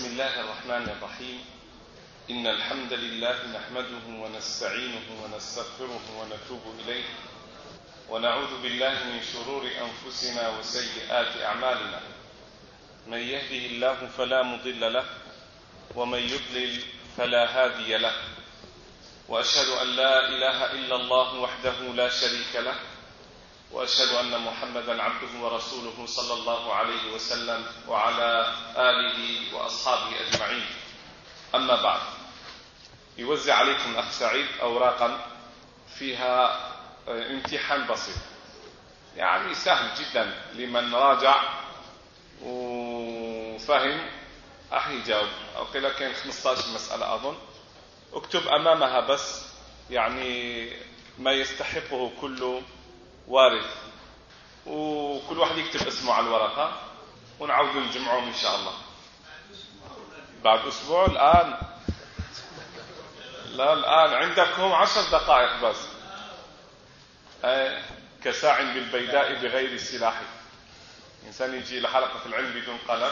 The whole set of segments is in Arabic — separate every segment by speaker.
Speaker 1: بسم الله الرحمن الرحيم. إن الحمد لله نحمده ونستعينه ونستغفره ونتوب إليه، ونعوذ بالله من شرور أنفسنا وسيئات أعمالنا. من يهده الله فلا مضل له، ومن يضلل فلا هادي له، وأشهد أن لا إله إلا الله وحده لا شريك له، وأشهد أن محمدا عبده ورسوله صلى الله عليه وسلم وعلى آله وأصحابه أجمعين. أما بعد، يوزع عليكم أخ سعيد أوراقا فيها امتحان بسيط، يعني سهل جدا لمن راجع وفهم يجاوب. أقول لك 15 مسألة أظن. اكتب أمامها بس يعني ما يستحقه كل وارث، وكل واحد يكتب اسمه على الورقة، ونعود نجمعهم إن شاء الله بعد أسبوع. الآن لا، الآن عندكم 10 دقائق بس. كساع بالبيداء بغير سلاح. إنسان يجي لحلقة العلم بدون قلم.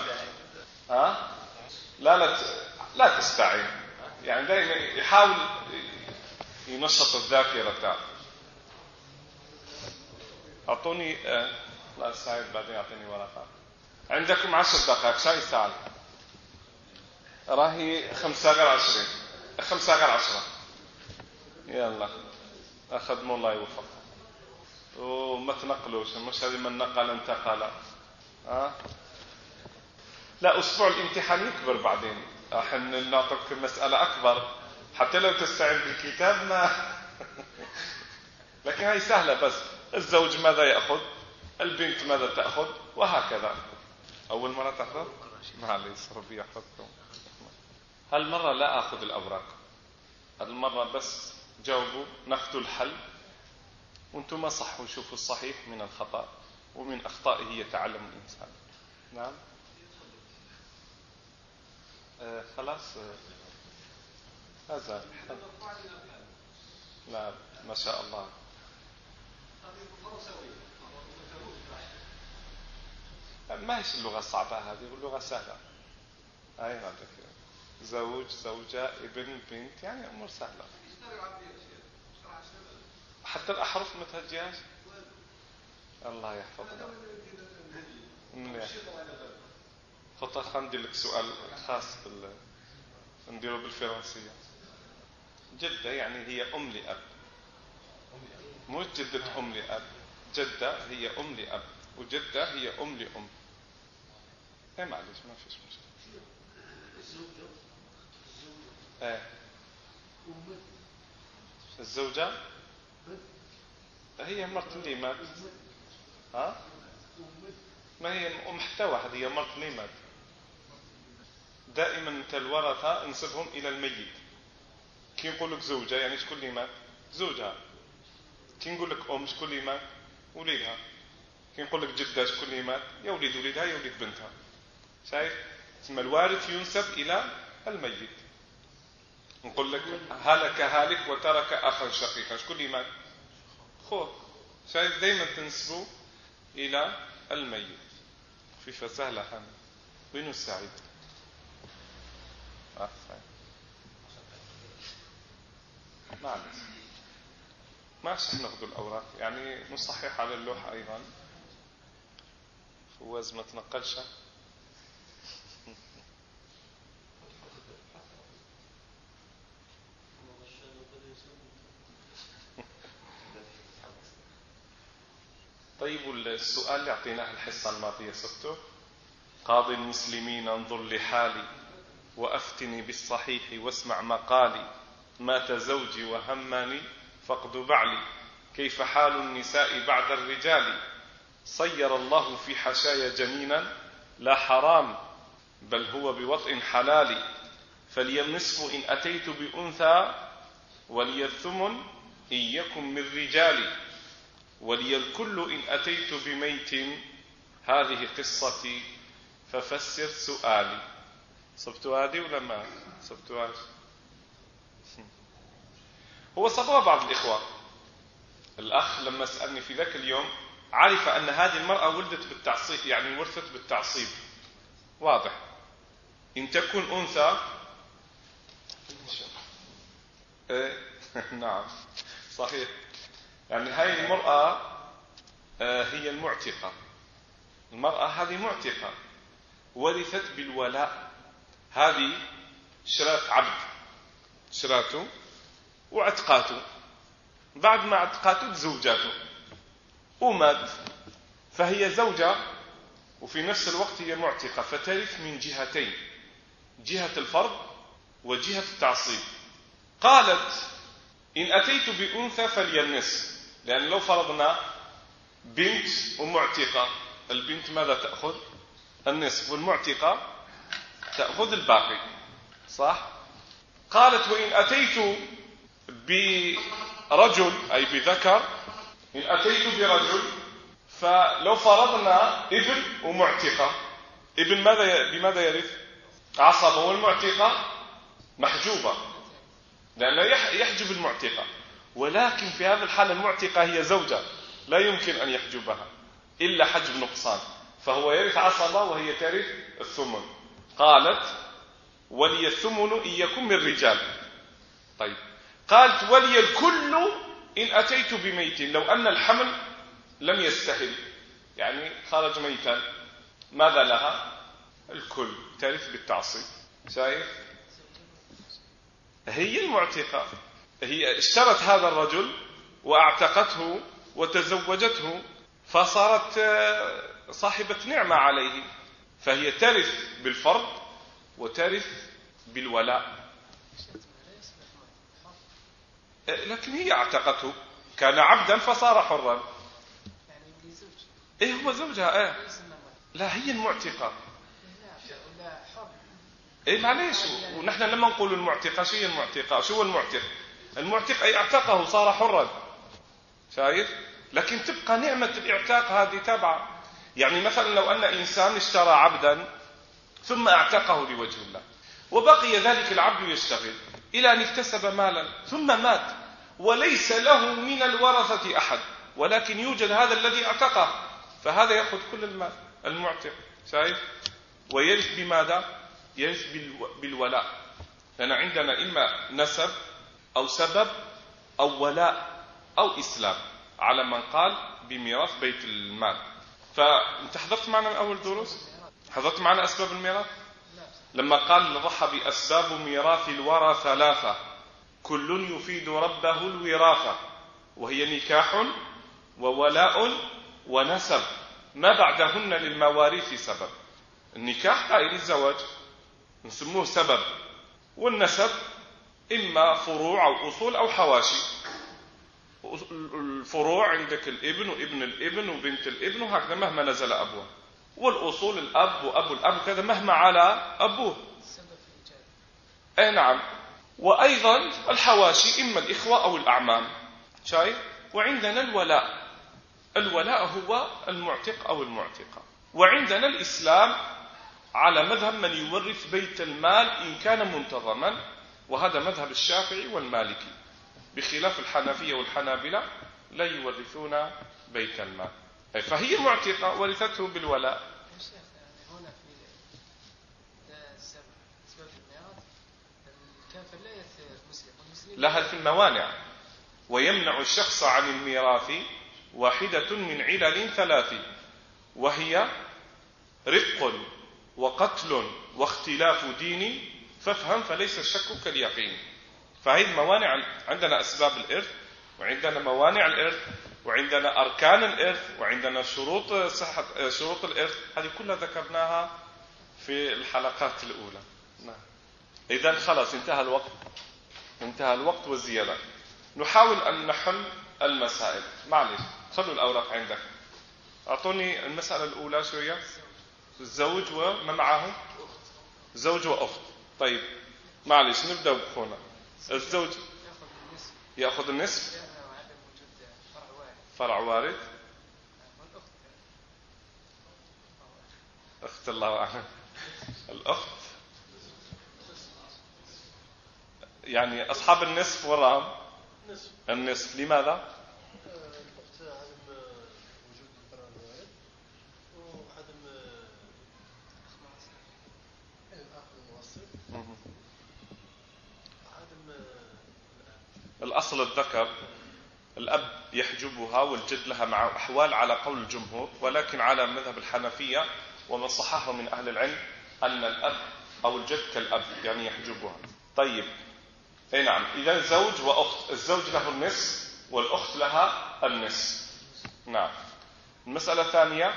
Speaker 1: لا تستعين، يعني دائما يحاول ينشط الذاكرة تاعه. أعطوني لا سعيد بعدين أعطيني ورقة. عندكم 10 دقائق. شاي ساعة راهي 5 غير 20، 5 غير 10. يلا أخدموا الله يوفق، وما تنقلوش، مش هذه من نقل انتقل. لا، أسبوع الامتحان يكبر بعدين، احنا نعطيك مسألة أكبر حتى لو تستعين بالكتاب ما لكن هاي سهلة. بس الزوج ماذا يأخذ، البنت ماذا تأخذ، وهكذا. أول مرة تحضر؟ معليش ربي يحفظكم. هالمرة لا أخذ الأوراق، هالمرة بس جاوبوا، ناخذوا الحل، وانتم صحوا شوفوا الصحيح من الخطأ، ومن أخطائه يتعلم الإنسان. نعم. خلاص هذا الحل. لا ما شاء الله. ما هيش اللغة الصعبة هذه، واللغة سهلة. أي عندك زوج، زوجة، ابن، بنت، يعني أمور سهلة. حتى الأحرف ما تهجيهاش. الله يحفظنا. خطأ. خندي لك سؤال خاص نديره بالفرنسية. جدة يعني هي أم لأب، مو جدة أم لأب. جدة هي أم لأب، وجدة هي أم لأم. معلش ما فيش مشكلة. الزوجة هي مرت اللي مات. ما هي أم حتى واحد، هي مرت اللي مات. دائما انت الورثة انسبهم إلى الميت. كي نقول لك زوجة يعني شكون اللي مات؟ زوجها. كي نقول لك أم شكون اللي مات؟ وليدها. كي نقول لك جدة شكون اللي مات؟ يا وليد وليدها يا وليد بنتها. شايف؟ ثم الوارث ينسب إلى الميت. نقول لك هلك هالك وترك أخا شقيقا، شكون اللي مات؟ خوه. شايف؟ دائما تنسبوا إلى الميت. خفيفة سهلة. هذا وين السعيد؟ معلش ما عادش ناخذ الأوراق، يعني نصحح على اللوحة أيضا. فواز ما تنقلش. طيب السؤال اللي أعطيناه الحصة الماضية سبته: قاضي المسلمين انظر لحالي، وأفتني بالصحيح واسمع مقالي. مات زوجي وهمني فقد بعلي، كيف حال النساء بعد الرجال؟ صير الله في حشايا جنينا، لا حرام بل هو بوطء حلال. فلي النصف إن أتيت بأنثى، ولي الثمن إن يكن من رجال، ولي الكل إن أتيت بميت. هذه قصتي ففسر سؤالي. صبتوا هذه ولا ما صبتوهاش؟ هو صبوا بعض الإخوة. الأخ لما سألني في ذاك اليوم عرف أن هذه المرأة ولدت بالتعصيب، يعني ورثت بالتعصيب واضح. إن تكن أنثى نعم صحيح، يعني هاي المرأة هي المعتقة، المرأة هذه معتقة ورثت بالولاء. هذه شرات عبد، شراته وعتقاته، بعد ما عتقاته زوجاته ومات، فهي زوجة وفي نفس الوقت هي معتقة، فترث من جهتين، جهة الفرض وجهة التعصيب. قالت إن أتيت بأنثى فلي النصف، لأن لو فرضنا بنت ومعتقة، البنت ماذا تأخذ؟ النصف، والمعتقة تأخذ الباقي، صح؟ قالت وإن أتيت برجل أي بذكر، إن أتيت برجل فلو فرضنا ابن ومعتقة، ابن بماذا يرث؟ عصبة، والمعتقة محجوبة لأنه يحجب المعتقة، ولكن في هذا الحال المعتقة هي زوجة لا يمكن أن يحجبها إلا حجب نقصان، فهو يرث عصبة وهي ترث الثمن. قالت ولي الثمن إن يكن من رجال. طيب قالت ولي الكل إن أتيت بميت، لو أن الحمل لم يستهل يعني خرج ميتا، ماذا لها؟ الكل، ترث بالتعصيب. شايف؟ هي المعتقة، هي اشترت هذا الرجل واعتقته وتزوجته، فصارت صاحبة نعمة عليه، فهي ترث بالفرض وترث بالولاء. لكن هي اعتقته، كان عبدا فصار حرا. ايه هو زوجها لا هي المعتقة. ايه معليش، ونحن لما نقول المعتقة شو هي المعتقة؟ شو هو المعتق؟ المعتق اي اعتقه صار حرا، شايف؟ لكن تبقى نعمة الاعتاق هذه تابعة. يعني مثلا لو ان انسان اشترى عبدا ثم اعتقه لوجه الله، وبقي ذلك العبد يشتغل الى ان اكتسب مالا ثم مات وليس له من الورثة احد، ولكن يوجد هذا الذي اعتقه، فهذا يأخذ كل المال، المعتق، شايف؟ ويرث بماذا؟ يرث بالولاء، لأن عندنا إما نسب أو سبب أو ولاء أو إسلام، على من قال بميراث بيت المال. فأنت حضرت معنا من أول دروس؟ حضرت معنا أسباب الميراث؟ لما قال ضحى بأسباب ميراث الورى ثلاثة كل يفيد ربه الوراثة، وهي نكاح وولاء ونسب، ما بعدهن للمواريث سبب. النكاح قائل الزواج نسموه سبب، والنسب إما فروع أو أصول أو حواشي. الفروع عندك الابن وابن الابن وبنت الابن وهكذا مهما نزل أبوه، والأصول الأب وأبو الأب كذا مهما على أبوه. نعم. وأيضا الحواشي إما الإخوة أو الأعمام، شايف؟ وعندنا الولاء، الولاء هو المعتق أو المعتقة. وعندنا الإسلام على مذهب من يورث بيت المال إن كان منتظما، وهذا مذهب الشافعي والمالكي، بخلاف الحنفية والحنابلة لا يورثون بيت المال. فهي معتقة ورثته بالولاء.
Speaker 2: هنا في أسباب الميراث الكافر لا يرث المسلم،
Speaker 1: لها في الموانع، ويمنع الشخص عن الميراث واحدة من علل ثلاث، وهي رق وقتل واختلاف دين، فافهم فليس الشك كاليقين. فهذه الموانع. عندنا أسباب الإرث، وعندنا موانع الإرث، وعندنا أركان الإرث، وعندنا شروط صحة شروط الإرث، هذه كلها ذكرناها في الحلقات الأولى. إذن خلاص انتهى الوقت والزيادة. نحاول أن نحل المسائل. معلش خلوا الأوراق عندك، أعطوني المسألة الأولى شوية. الزوج وما معه؟ زوج وأخت. طيب معلش نبدأ بخونا. الزوج يأخذ النصف، فرع وارث. أخت الله أعلم. الأخت يعني أصحاب النصف وراهم النصف. لماذا؟
Speaker 3: الأخت عدم وجود الفرع الوارث، وعدم الأخ
Speaker 1: الأصل الذكر الأب يحجبها والجد لها مع أحوال على قول الجمهور، ولكن على مذهب الحنفية ومن صححه من أهل العلم أن الأب أو الجد كالأب يعني يحجبها. طيب أي نعم، إذا زوج وأخت، الزوج له النصف والأخت لها النصف. نعم. المسألة الثانية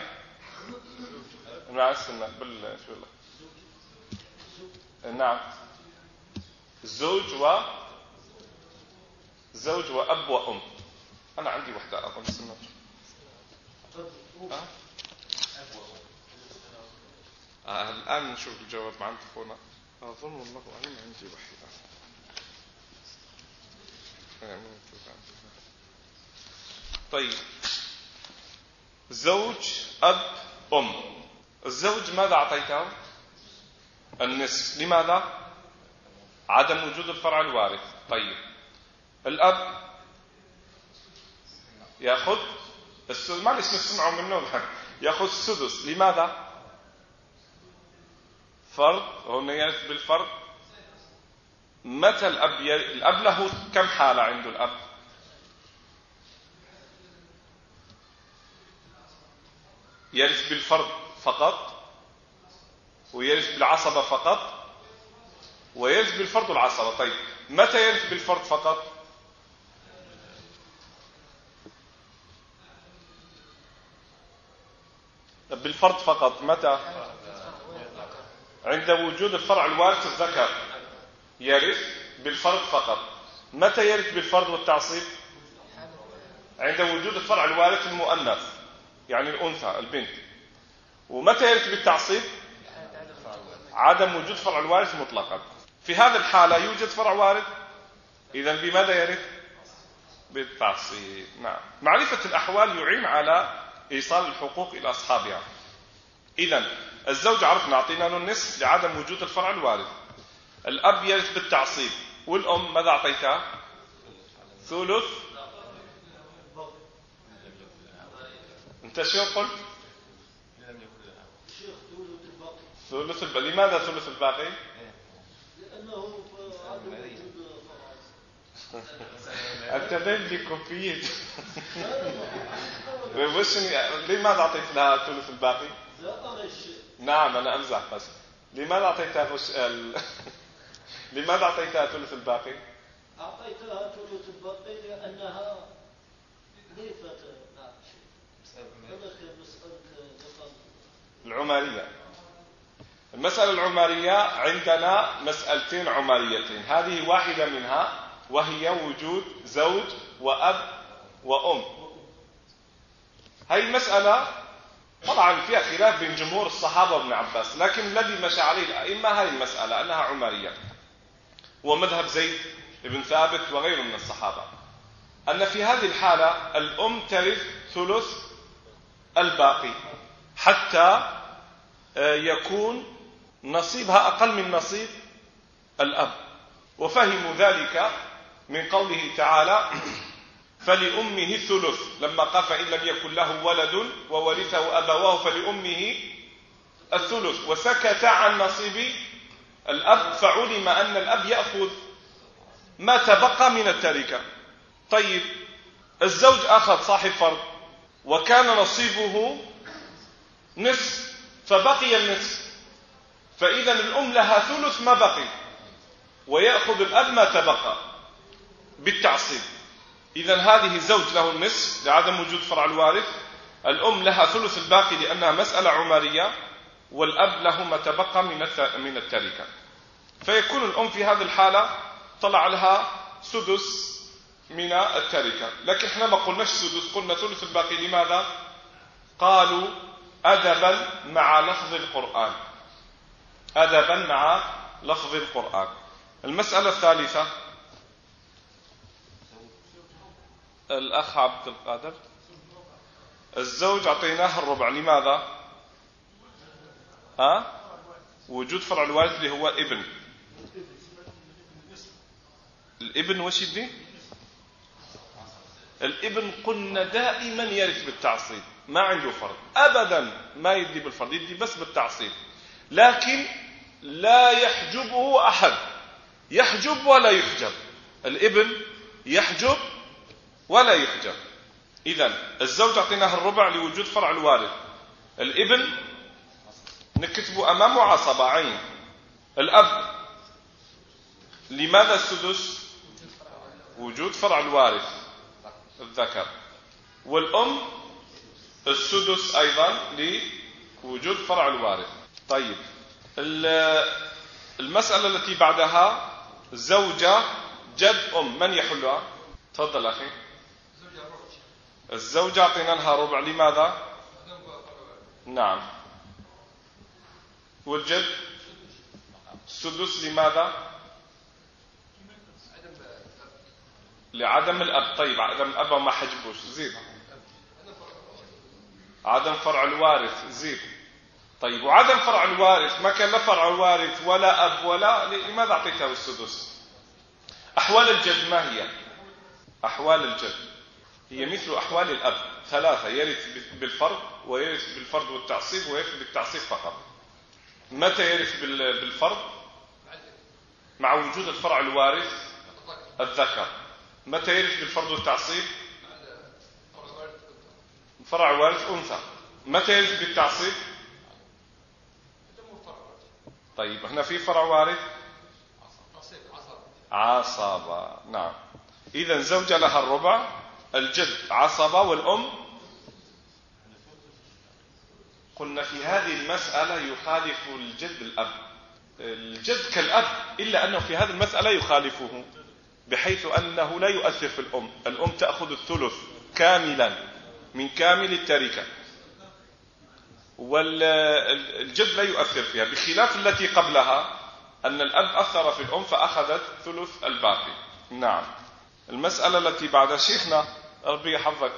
Speaker 1: نعم زوج وأب وأم. أنا عندي وحدة أظن سنة الآن نشوف الجواب مع أخونا. أظن والله أعلم عندي وحدة. طيب زوج أب أم، الزوج ماذا أعطيته؟ النصف. لماذا؟ عدم وجود الفرع الوارث. طيب الأب يأخذ السدس، ما اسم السمع منه الحق، يأخذ السدس. لماذا؟ فرض، هنا يرث بالفرض. متى الأب له كم حالة عنده الأب؟ يرث بالفرض فقط، ويرث بالعصبة فقط، ويرث بالفرض والعصبة. طيب متى يرث بالفرض فقط؟ بالفرض فقط متى؟ عند وجود الفرع الوارث الذكر يرث بالفرض فقط. متى يرث بالفرض والتعصيب؟ عند وجود الفرع الوارث المؤنث يعني الأنثى البنت. ومتى يرث بالتعصيب؟ عدم وجود فرع الوارث مطلقا. في هذه الحالة يوجد فرع وارث، إذن بماذا يرث؟ بالتعصيب. نعم. معرفة الأحوال يعين على إيصال الحقوق إلى أصحابها. إذن الزوج عرفنا أعطينا له النصف لعدم وجود الفرع الوارث. الأب يرث بالتعصيب، والأم ماذا أعطيتها؟ ثلث. أنت شو قلت؟ ثلث الباقي. لماذا ثلث الباقي؟
Speaker 3: لأنه
Speaker 1: أنت ذهب بكوفية. لماذا أعطيت لها ثلث الباقي؟ نعم أنا أمزح بس. لماذا أعطيتها لماذا أعطيتها ثلث الباقي؟
Speaker 3: أعطيتها ثلث الباقي لأنها ضيفة
Speaker 1: العمارية. المسألة العمارية عندنا مسألتين عماريتين، هذه واحدة منها وهي وجود زوج وأب وأم. هاي المسألة طبعا فيها خلاف بين جمهور الصحابة وابن عباس، لكن الذي مشى عليه الأئمة هذه المسألة أنها عمارية، ومذهب زيد بن ثابت وغيره من الصحابة، أن في هذه الحالة الأم ترث ثلث الباقي حتى يكون نصيبها أقل من نصيب الأب. وفهموا ذلك من قوله تعالى فلأمه الثلث، لما قال فإن لم يكن له ولد وورثه أبواه فلأمه الثلث، وسكت عن نصيب الأب، فعلم أن الأب يأخذ ما تبقى من التركة. طيب الزوج أخذ صاحب فرض وكان نصيبه نصف فبقي النصف، فإذا الأم لها ثلث ما بقي ويأخذ الأب ما تبقى بالتعصيب. إذن هذه الزوج له النصف لعدم وجود فرع الوارث، الأم لها ثلث الباقي لأنها مسألة عمارية، والأب له ما تبقى من التركة. فيكون الأم في هذه الحالة طلع لها سدس من التركة، لكن احنا ما قلناش سدس، قلنا ثلث الباقي. لماذا؟ قالوا أدبا مع لفظ القرآن، أدبا مع لفظ القرآن. المسألة الثالثة الأخ عبد القادر، الزوج أعطيناه الربع. لماذا؟ وجود فرع الوارث اللي هو ابن. الابن وش يدي؟ الابن قلنا دائما يرث بالتعصيب، ما عنده فرض أبدا، ما يدي بالفرض، يدي بس بالتعصيب، لكن لا يحجبه أحد، يحجب ولا يحجب. الابن يحجب ولا يحجب. إذن الزوج أعطيناه الربع لوجود فرع الوارث. الابن نكتبه أمامه عصبة عين. الأب لماذا السدس؟ وجود فرع الوارث الذكر. والأم السدس أيضا لوجود فرع الوارث. طيب المسألة التي بعدها زوجة جد أم، من يحلها؟ تفضل أخي. الزوجة أعطينا لها ربع، لماذا؟ نعم. والجد السدس، لماذا؟ لعدم الأب. طيب عدم الأب ما حجبوش، زيد. عدم فرع الوارث، زيد. طيب وعدم فرع الوارث، ما كان لا فرع الوارث ولا أب ولا، لماذا أعطيته السدس؟ أحوال الجد ما هي؟ أحوال الجد هي مثل أحوال الأب، ثلاثة: يرث بالفرض، ويرث بالفرض والتعصيب، ويرث بالتعصيب فقط. متى يرث بالفرض؟ مع وجود الفرع الوارث الذكر. متى يرث بالفرض والتعصيب؟ فرع الوارث أنثى. متى يرث بالتعصيب؟ طيب هنا في فرع وارث عصبة. نعم. إذن زوجة لها الربع، الجد عصبة، والأم قلنا في هذه المسألة يخالف الجد الأب. الجد كالأب، إلا أنه في هذه المسألة يخالفه، بحيث أنه لا يؤثر في الأم. الأم تأخذ الثلث كاملا من كامل التركة، والجد لا يؤثر فيها، بخلاف التي قبلها أن الأب أثر في الأم فأخذت ثلث الباقي. نعم. المسألة التي بعد شيخنا ربي يحفظك،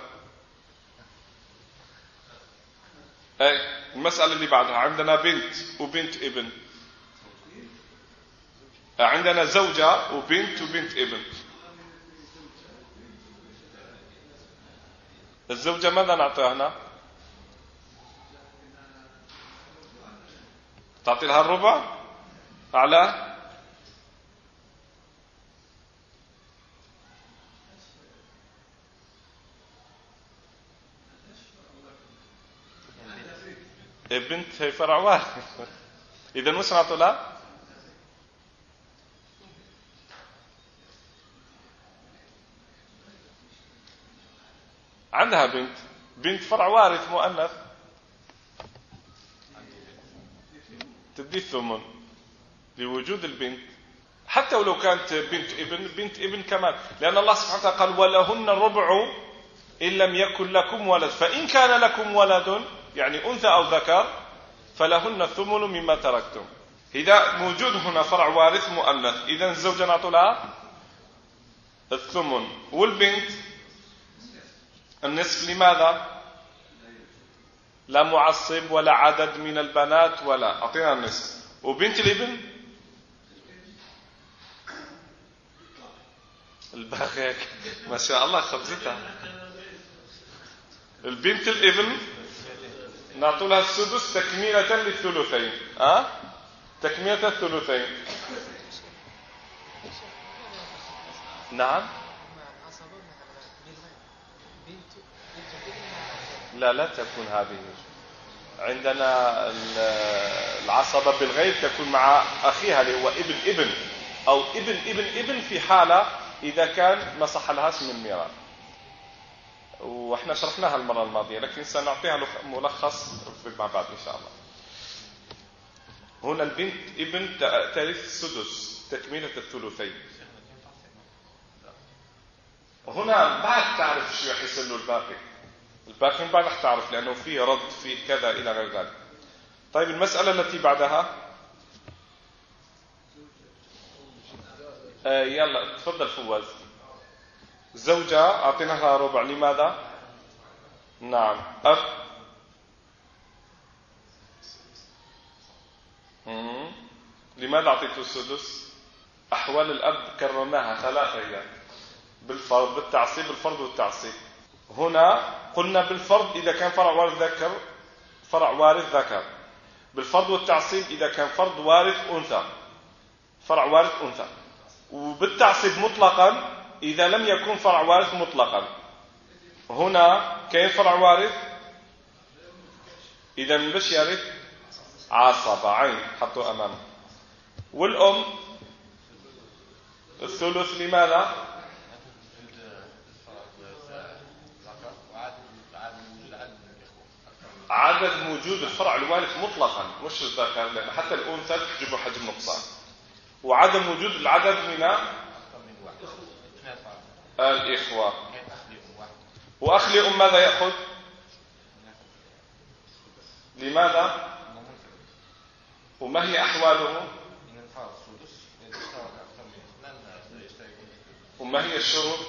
Speaker 1: المسألة اللي بعدها عندنا بنت وبنت ابن، عندنا زوجة وبنت وبنت ابن. الزوجة ماذا نعطيها هنا؟ تعطي لها الربع على بنت، هي فرع واحد. إذا وش نعطي لها؟ عندها بنت فرع وارث مؤنث، تدي الثمن لوجود البنت، حتى ولو كانت بنت ابن كمان، لأن الله سبحانه وتعالى قال ولهن الربع إن لم يكن لكم ولد، فإن كان لكم ولد يعني أنثى أو ذكر فلهن الثمن مما تركتم. إذا موجود هنا فرع وارث مؤنث، إذن الزوجة نعطي لها الثمن، والبنت النصف. لماذا؟ لا معصب ولا عدد من البنات ولا، أعطينا النصف. وبنت الابن الباقي، ما شاء الله خبزتها. البنت الابن نعطي لها السدس تكملة للثلثين. تكملة الثلثين. نعم. لا تكون هذه. عندنا العصبة بالغير تكون مع أخيها اللي هو ابن ابن أو ابن في حالة إذا كان ما صح لها اسم الميراث، وإحنا شرحناها المرة الماضية، لكن سنعطيها ملخص مع بعض إن شاء الله. هنا البنت ابن ترث السدس تكملة الثلثين. وهنا بعد تعرف شو يحصل له الباقي من بعد رح تعرف، لأنه فيه رد فيه كذا إلى غير ذلك. طيب المسألة التي بعدها يلا تفضل فواز. زوجة أعطيناها ربع، لماذا؟ نعم. أب لماذا أعطيته السدس؟ أحوال الأب كررناها ثلاثة، هي بالفرض بالتعصيب، بالفرض والتعصيب. هنا قلنا بالفرض إذا كان فرع وارث ذكر، بالفرض والتعصيب إذا كان فرع وارث أنثى، وبالتعصيب مطلقا إذا لم يكن فرع وارث مطلقا. هنا كيف فرع وارث؟ إذا من بش يرث عصبة عين حطوا أمامه. والأم الثلث لماذا؟ عدد وجود الفرع الوارث مطلقا مش الذكر، لأن حتى الأنثى تحجب حجم نقصان. وعدم وجود العدد من الإخوة. وأخ لأم ماذا يأخذ؟ لماذا؟ وما هي أحواله؟ وما هي الشروط؟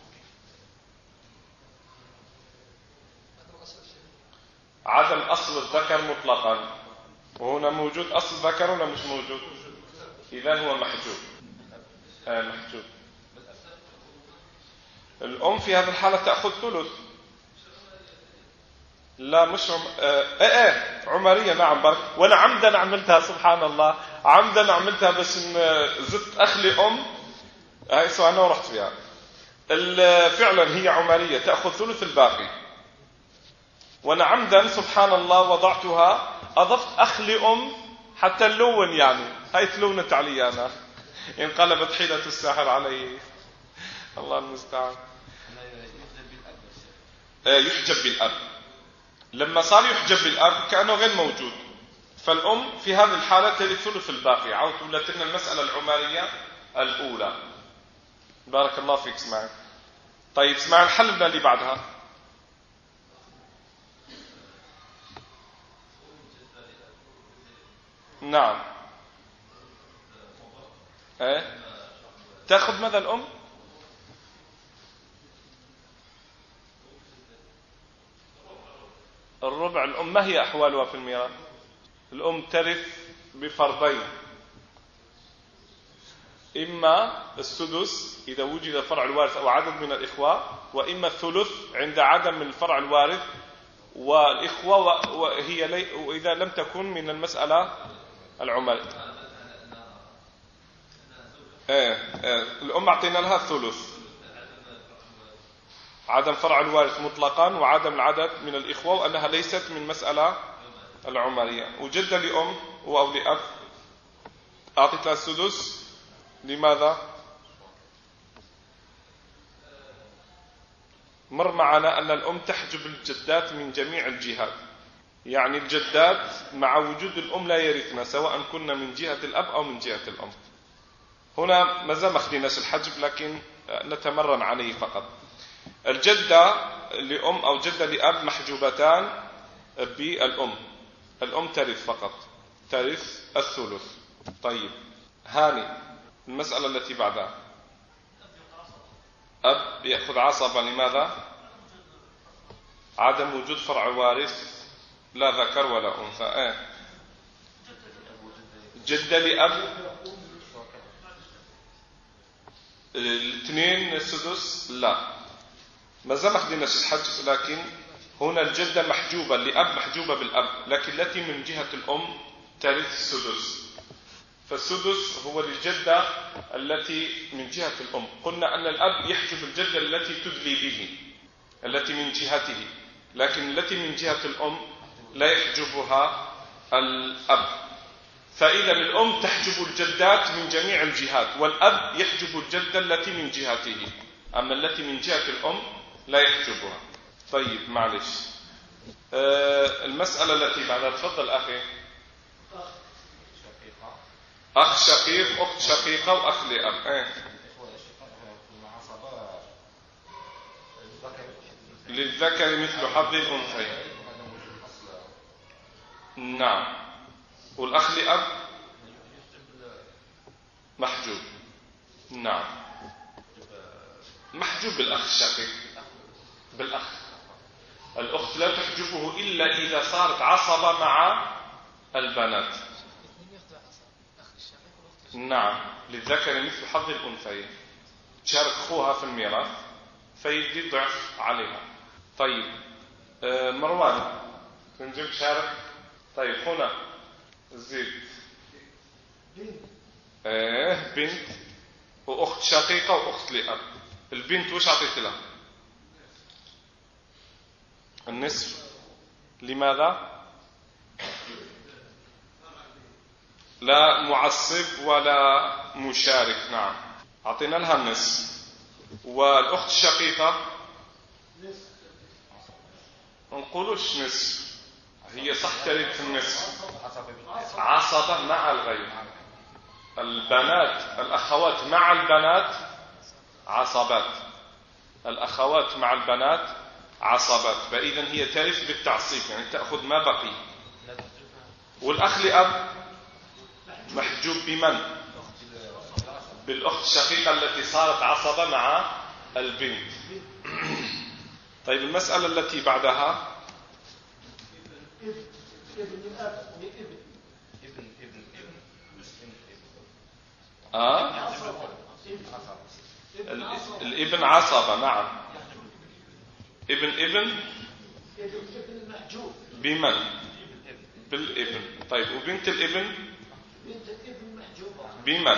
Speaker 1: عدم أصل الذكر مطلقا. وهنا موجود أصل ذكر ولا مش موجود؟ إذن هو محجوب. محجوب. الأم في هذه الحالة تأخذ ثلث. لا مش عمرية. نعم بارك. وأنا عمدا عملتها سبحان الله، عمدا عملتها بس زدت أخ لأم هاي سؤالنا ورحت فيها. فعلا هي عمرية تأخذ ثلث الباقي، وأنا عمدا سبحان الله وضعتها أضفت أخ لأم حتى اللون، يعني هاي تلونت علي أنا، انقلبت حيلة الساحر علي. الله المستعان. يحجب بالأب. لما صار يحجب بالأب كأنه غير موجود، فالأم في هذه الحالة ترث ثلث الباقي. عودت لنا المسألة العمرية الأولى. بارك الله فيك. اسمعي. طيب اسمعي الحل اللي بعدها. نعم. تأخذ ماذا الأم؟ الربع. الأم ما هي أحوالها في الميراث؟ الأم ترث بفرضين: إما السدس إذا وجد فرع الوارث أو عدد من الإخوة، وإما الثلث عند عدم الفرع الوارث والإخوة وإذا لم تكن من المسألة العمرية. الأم أعطينا لها الثلث، عدم فرع الوارث مطلقا وعدم العدد من الإخوة، وأنها ليست من مسألة العمرية. وجد لأم أو لأب أعطيت لها السدس. لماذا؟ مر معنا أن الأم تحجب الجدات من جميع الجهات، يعني الجدات مع وجود الأم لا يرثنا سواء كنا من جهة الأب أو من جهة الأم. هنا ما زال ما أخذناش الحجب، لكن نتمرن عليه فقط. الجدة لأم أو جدة لأب محجوبتان بالأم. الأم ترث فقط، ترث الثلث. طيب هاني المسألة التي بعدها. أب يأخذ عصبة. لماذا؟ عدم وجود فرع وارث لا ذكر ولا أنثى. جدة لأب الاثنين السدس. لا ما زال ما أخذناش الحج، لكن هنا الجدة محجوبة لأب محجوبة بالأب، لكن التي من جهة الأم ترث السدس. فالسدس هو للجدة التي من جهة الأم. قلنا أن الأب يحجب الجدة التي تدلي به، التي من جهته، لكن التي من جهة الأم لا يحجبها الأب. فإذا الأم تحجب الجدات من جميع الجهات، والأب يحجب الجدة التي من جهته، أما التي من جهة الأم لا يحجبها. طيب معلش. المسألة التي بعدها. تفضل أخي. أخ شقيق، أخت شقيقة، وأخ لأب. للذكر مثل حظ الأنثيين. نعم. والأخ لأب محجوب. نعم محجوب بالأخ الشقيق. بالأخ. الأخت لا تحجبه إلا إذا صارت عصبة مع البنات. نعم. للذكر مثل حظ الأنثيين. تشارك أخوها في الميراث فيدي ضعف عليها. طيب مروان تنجم تشارك. طيب هنا زيد. بنت وأخت شقيقة وأخت لأب. البنت وش أعطيت لها؟ النصف. لماذا؟ لا معصب ولا مشارك. نعم، أعطينا لها النصف. والأخت الشقيقة ما نقولوش نصف، هي صح تريد في النصف، عصبة مع الغير. البنات الأخوات مع البنات عصبات، الأخوات مع البنات عصبات، فإذا هي ترث بالتعصيب، يعني تأخذ ما بقي. والأخ لأب محجوب بمن؟ بالأخت الشقيقة التي صارت عصبة مع البنت. طيب المسألة التي بعدها الابن عصبة. نعم، ابن بمن؟ بالابن. طيب وبنت الابن بمن؟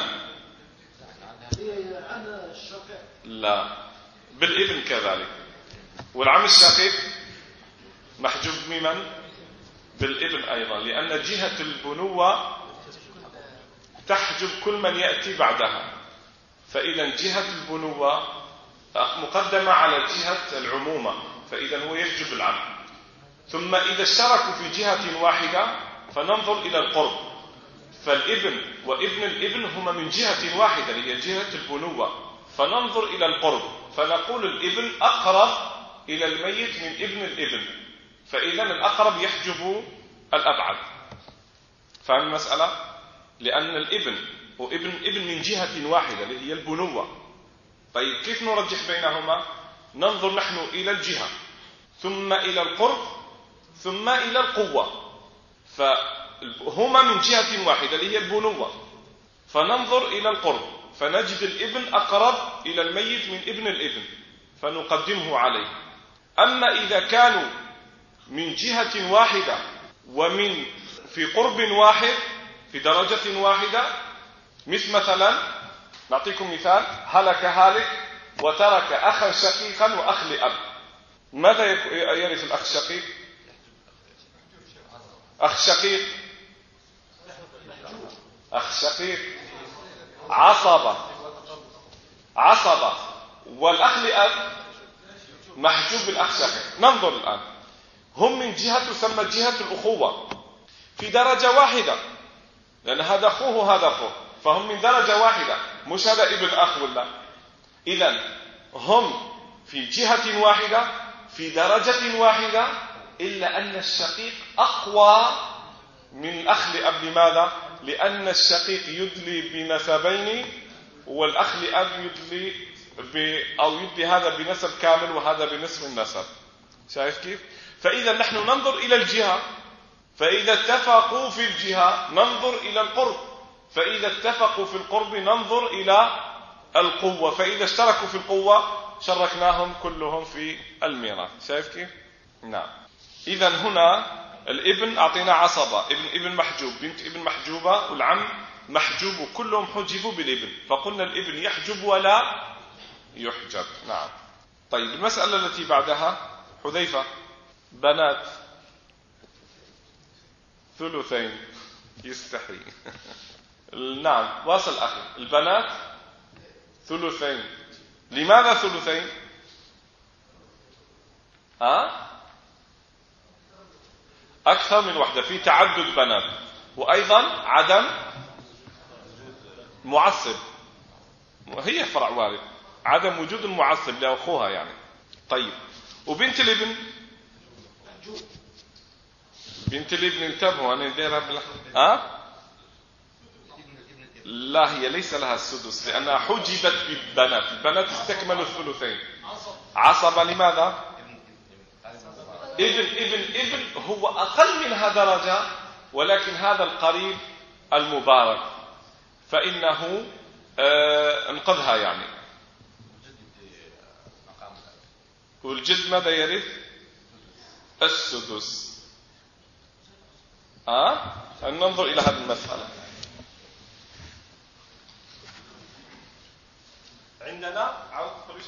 Speaker 1: لا، بالابن كذلك. والعم الشقيق محجوب بمن؟ بالابن أيضا، لأن جهة البنوة تحجب كل من يأتي بعدها، فإذا جهة البنوة مقدمة على جهة العمومة، فإذا هو يحجب العم. ثم إذا اشتركوا في جهة واحدة فننظر إلى القرب، فالابن وابن الابن هما من جهة واحدة هي جهة البنوة، فننظر إلى القرب فنقول الابن أقرب إلى الميت من ابن الابن، فإذا الأقرب يحجب الأبعد. فهم المسألة؟ لأن الابن وابن ابن من جهة واحدة اللي هي البنوة. طيب كيف نرجح بينهما؟ ننظر نحن إلى الجهة ثم إلى القرب ثم إلى القوة، فهما من جهة واحدة اللي هي البنوة، فننظر إلى القرب فنجد الابن أقرب إلى الميت من ابن الابن فنقدمه عليه. أما إذا كانوا من جهة واحدة ومن في قرب واحد في درجة واحدة، مثلا نعطيكم مثال: هلك هالك وترك أخا شقيقا وأخ لأب، ماذا يرث الأخ الشقيق؟ أخ شقيق عصبة، والأخ لأب محجوب بالأخ شقيق. ننظر الآن، هم من جهة تسمى جهة الأخوة في درجة واحدة، لأن هذا أخوه وهذا أخوه، فهم من درجة واحدة، مش هذا ابن أخ ولا. إذن هم في جهة واحدة في درجة واحدة، إلا أن الشقيق أقوى من الأخ لأب. لماذا؟ لأن الشقيق يدلي بنسبين والأخ لأب يدلي هذا بنسب كامل وهذا بنصف النسب. شايف كيف؟ فإذا نحن ننظر إلى الجهة، فإذا اتفقوا في الجهة ننظر إلى القرب، فإذا اتفقوا في القرب ننظر إلى القوة، فإذا اشتركوا في القوة شركناهم كلهم في الميراث. شايف كيف؟ نعم. إذن هنا الابن أعطينا عصبة، ابن محجوب، بنت ابن محجوبة، والعم محجوب، كلهم حجبوا بالابن، فقلنا الابن يحجب ولا يحجب. نعم. طيب المسألة التي بعدها حذيفة: بنات ثلثين. يستحي. نعم، واصل أخي. البنات ثلثين. لماذا ثلثين؟ أكثر من وحدة، في تعدد بنات، وأيضا عدم معصب، هي فرع وارد، عدم وجود المعصب لأخوها يعني. طيب وبنت الابن؟ بنت الابن انتبهوا، أنا نديرها لا، هي ليس لها السدس لأنها حجبت بالبنات، البنات استكملوا الثلثين. عصبة. لماذا؟ ابن هو أقل منها درجة، ولكن هذا القريب المبارك فإنه انقذها يعني. والجد ماذا يرث؟ السدس. ننظر إلى هذه المسألة. عندنا عاود تقوليش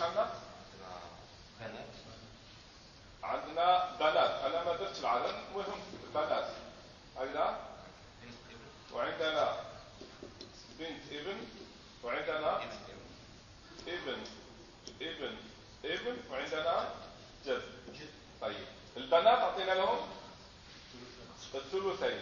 Speaker 1: عندنا بنات. أنا ما درت العدد، مهم بنات. أيضا وعندنا بنت ابن، وعندنا ابن وعندنا جد. طيب البنات أعطينا لهم الثلثين،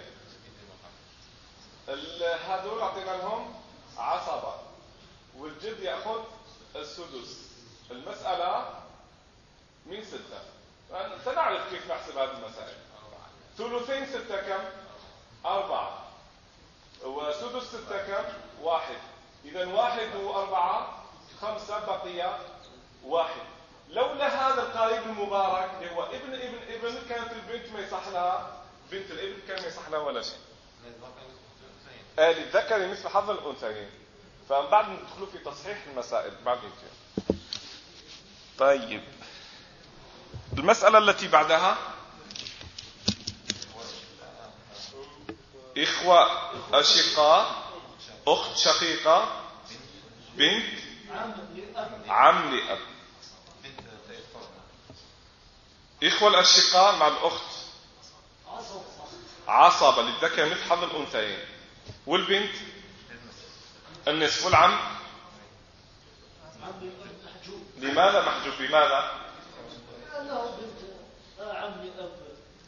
Speaker 1: هذول أعطينا لهم عصبة، والجد يأخذ السدس. المسألة من 6. سنعرف كيف نحسب هذه المسائل. ثلثين 6 كم؟ 4. وسدس 6 كم؟ 1. إذا 1 و4 5، بقي 1. لولا هذا القريب المبارك اللي هو ابن كانت البنت ما يصح لها، بنت الابن كان ما يصح لها ولا شيء. للذكر مثل حظ الأنثيين. فبعد ندخلوا في تصحيح المسائل بعد كده. طيب المسألة التي بعدها إخوة أشقاء، أخت شقيقة، بنت عم لأب. إخوة الأشقاء مع الأخت عصبة للذكر مثل حظ الأنثيين، والبنت النصف، والعم لماذا محجوب؟ بماذا؟
Speaker 3: لأنه بنت عم لأب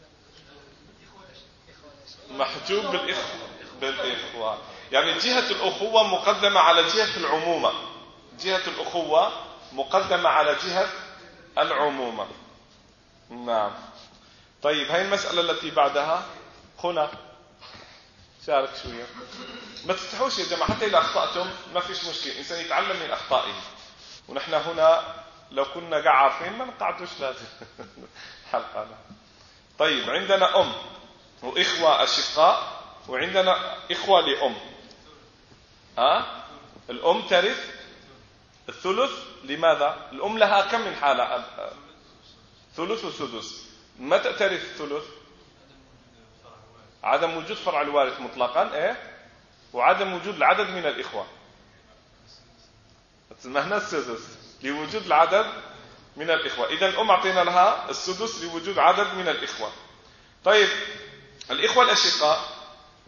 Speaker 1: محجوب بالإخوة. يعني جهة الأخوة مقدمة على جهة العمومة. جهة الأخوة مقدمة على جهة العمومة. نعم. طيب هاي المسألة التي بعدها. هنا شارك شوية، ما تستحوش يا جماعة، حتى إذا أخطأتم ما فيش مشكلة، الإنسان يتعلم من أخطائه. ونحن هنا لو كنا عارفين ما نقعدوش لازم حلقة. طيب عندنا وإخوة أشقاء، وعندنا إخوة لأم. الأم ترث الثلث. لماذا؟ الأم لها كم من حالة؟ ثلث وسدس. متى ترث الثلث؟ عدم وجود فرع الوارث مطلقا، وعدم وجود العدد من الإخوة. هنا السدس لوجود العدد من الإخوة. إذا الأم أعطينا لها السدس لوجود عدد من الإخوة. طيب الإخوة الأشقاء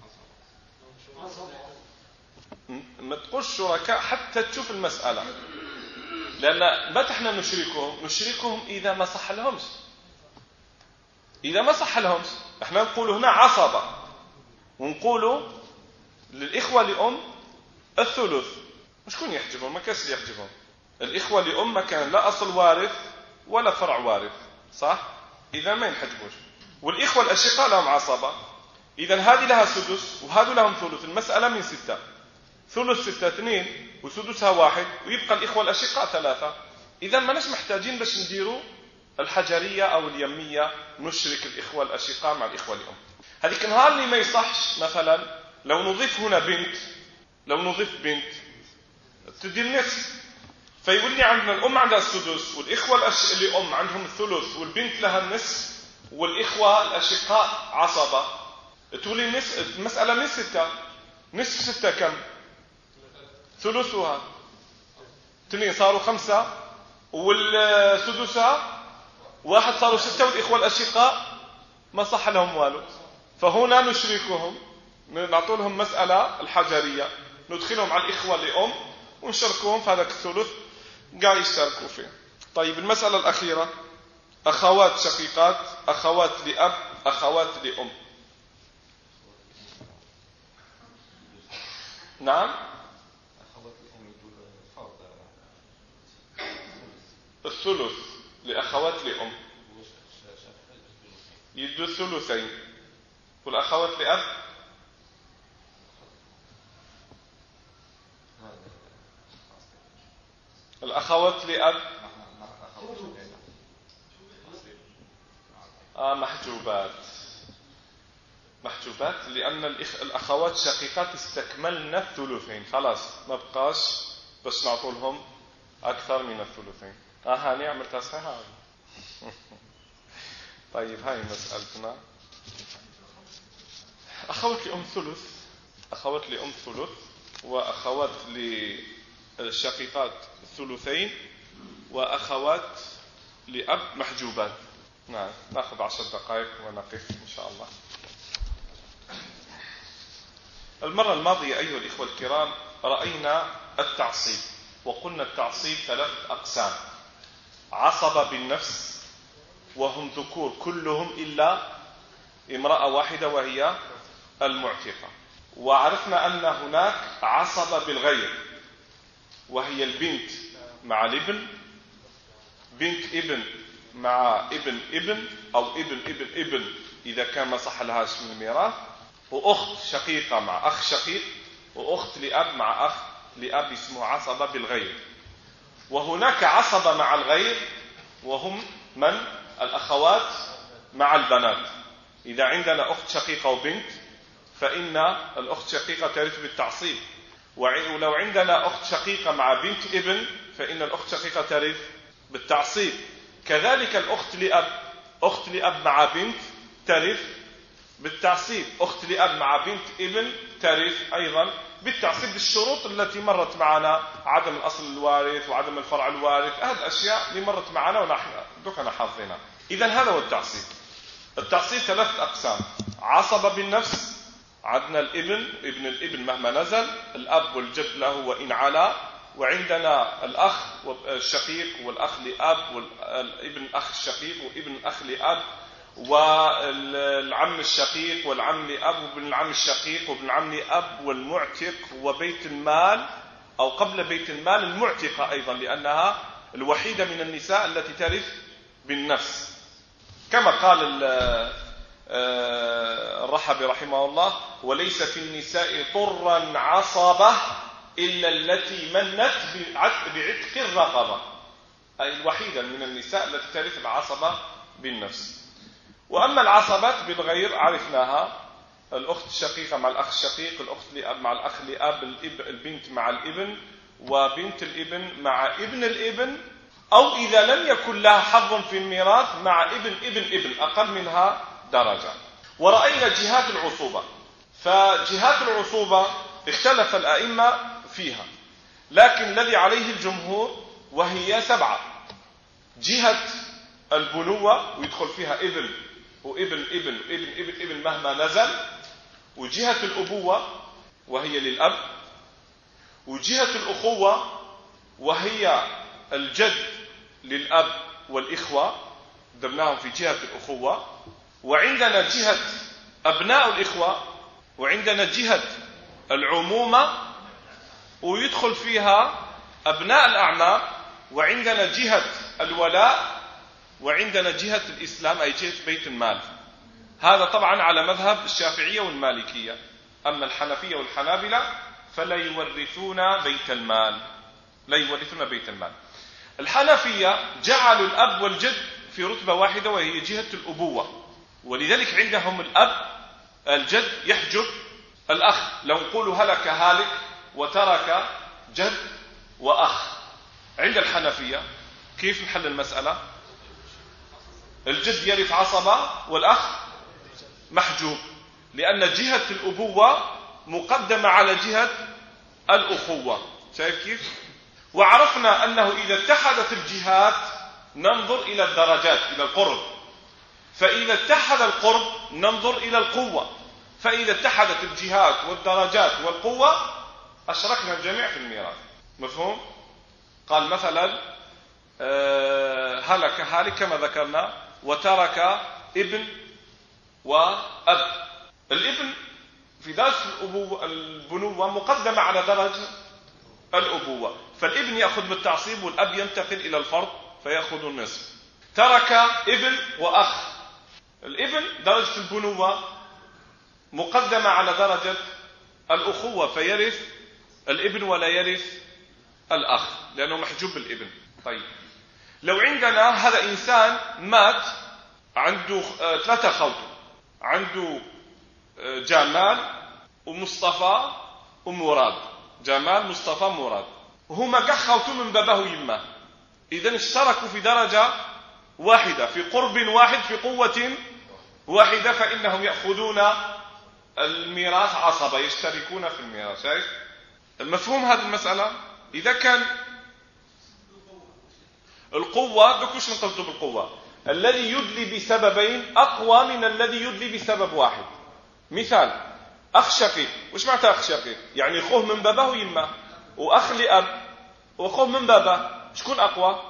Speaker 1: ما تقولش شركاء حتى تشوف المسألة، لأن متى احنا نشركهم إذا ما صح لهمش. إذا ما صح لهمش احنا نقول هنا عصبة، ونقول للإخوة لأم الثلث. مش كون يحجبهم؟ ما كاش يحجبهم. الإخوة لأم ما كان لا أصل وارث ولا فرع وارث، صح؟ إذا ما ينحجبوش. والإخوة الأشقاء لهم عصبة، إذا هذه لها سدس وهذا لهم ثلث. المسألة من 6. ثلث 6 2 وسدسها 1، ويبقى الإخوة الأشقاء 3. إذا ما نش محتاجين باش نديروا الحجرية أو اليمية، نشرك الإخوة الأشقاء مع الإخوة الأم. هذيك النهار اللي ما يصحش مثلا لو نضيف هنا بنت، لو نضيف بنت تدي النصف، فيولي عندنا الأم عندها السدس، والإخوة الأم عندهم الثلث، والبنت لها النصف، والإخوة الأشقاء عصبة. تولي المسألة من 6. نصف 6 كم؟ ثلثها 2 صاروا 5، والسدسها 1 صاروا 6، والإخوة الأشقاء ما صح لهم والو. فهنا نشركهم، نعطوا لهم مسألة الحجرية، ندخلهم على الإخوة لأم ونشاركهم في هذاك الثلث قاعد يشتركوا فيه. طيب المسألة الأخيرة أخوات شقيقات، أخوات لأب، أخوات لأم. نعم. الثلث لأخوات لأم يدوا الثلثين، والأخوات لأب الأخوات لأب محجوبات. محجوبات لأن الأخوات شقيقات استكملنا الثلثين، خلاص ما بقاش بس نعطوا لهم أكثر من الثلثين. هاني عملتها صحيحة. طيب هاي مسألتنا. أخوات لأم ثلث، أخوات لأم ثلث، وأخوات الشقيقات الثلثين، وأخوات لأب محجوبات. نعم، نأخذ 10 دقائق ونقف إن شاء الله. المرة الماضية أيها الإخوة الكرام رأينا التعصيب، وقلنا التعصيب 3 أقسام: عصبة بالنفس، وهم ذكور كلهم إلا امرأة واحدة وهي المعتقة. وعرفنا أن هناك عصبة بالغير، وهي البنت مع الابن، بنت ابن مع ابن ابن، أو ابن ابن ابن إذا كان ما صح لهاش من الميراث، وأخت شقيقة مع أخ شقيق، وأخت لأب مع أخ لأب، اسمه عصبة بالغير. وهناك عصبة مع الغير، وهم من؟ الأخوات مع البنات. إذا عندنا أخت شقيقة وبنت فإن الأخت شقيقة ترث بالتعصيب، ولو عندنا أخت شقيقة مع بنت ابن فإن الأخت شقيقة ترث بالتعصيب. كذلك الأخت لأب، أخت لأب مع بنت ترث بالتعصيب، أخت لأب مع بنت ابن ترث أيضا بالتعصيب، بالشروط التي مرت معنا: عدم الأصل الوارث وعدم الفرع الوارث. هذه الأشياء اللي مرت معنا ونحن دوكنا حافظينها. إذن هذا هو التعصيب. التعصيب 3 أقسام: عصبة بالنفس، عندنا الابن، ابن الابن مهما نزل، الأب والجد له وإن علا، وعندنا الأخ الشقيق والأخ لأب، والابن الأخ الشقيق وابن الأخ لأب، والعم الشقيق والعم لأب، وابن العم الشقيق وابن العم لأب، والمعتق، وبيت المال، أو قبل بيت المال المعتقة أيضا، لأنها الوحيدة من النساء التي ترث بالنفس، كما قال الرحبي رحمه الله: وليس في النساء طرا عصبة إلا التي منت بعتق الرقبة، أي الوحيدة من النساء التي ترث العصبة بالنفس. وأما العصبات بالغير عرفناها: الأخت الشقيقة مع الأخ الشقيق، الأخت لأب مع الأخ لأب، البنت مع الابن، وبنت الابن مع ابن الابن، أو إذا لم يكن لها حظ في الميراث مع ابن ابن ابن أقل منها درجة. ورأينا جهات العصوبة، فجهات العصوبة اختلف الأئمة فيها، لكن الذي عليه الجمهور وهي 7: جهة البنوة ويدخل فيها ابن وابن ابن وابن ابن ابن مهما نزل، وجهة الأبوة وهي للأب، وجهة الأخوة وهي الجد للأب والإخوة ضمناهم في جهة الأخوة، وعندنا جهة أبناء الإخوة، وعندنا جهة العمومة ويدخل فيها أبناء الأعمام، وعندنا جهة الولاء، وعندنا جهة الإسلام أي جهة بيت المال. هذا طبعا على مذهب الشافعية والمالكية. أما الحنفية والحنابلة فلا يورثون بيت المال، لا يورثون بيت المال. الحنفية جعلوا الأب والجد في رتبة واحدة وهي جهة الأبوة، ولذلك عندهم الجد يحجب الأخ. لو نقول هلك هالك وترك جد وأخ، عند الحنفية كيف نحل المسألة؟ الجد يرث عصبة والأخ محجوب، لأن جهة الأبوة مقدمة على جهة الأخوة. شايف كيف؟ وعرفنا أنه إذا اتحدت الجهات ننظر إلى الدرجات، إلى القرب، فإذا اتحد القرب ننظر إلى القوة، فإذا اتحدت الجهات والدرجات والقوة أشركنا الجميع في الميراث. مفهوم؟ قال مثلا هلك هالك كما ذكرنا وترك ابن وأب. الابن في درجة البنوة مقدمة على درجة الأبوة، فالابن يأخذ بالتعصيب والأب ينتقل إلى الفرض فيأخذ النصف. ترك ابن وأخ، الابن درجة البنوة مقدمة على درجة الأخوة فيرث الابن ولا يرث الأخ لأنه محجوب بالابن. طيب لو عندنا هذا إنسان مات عنده 3 خوته، عنده جمال ومصطفى ومراد، جمال مصطفى مراد، وهما كخوتوا من بابه يما، إذن اشتركوا في درجة واحدة، في قرب واحد، في قوة واحدة، فإنهم يأخذون الميراث عصبة، يشتركون في الميراث. شايف المفهوم هذه المسألة؟ إذا كان القوة بكوش نقصد بالقوة الذي يدلي بسببين أقوى من الذي يدلي بسبب واحد. مثال أخ شقيق، وش معنى أخ شقيق؟ يعني أخوه من بابه ويمه، وأخ لأب وأخوه من بابه، شكون أقوى؟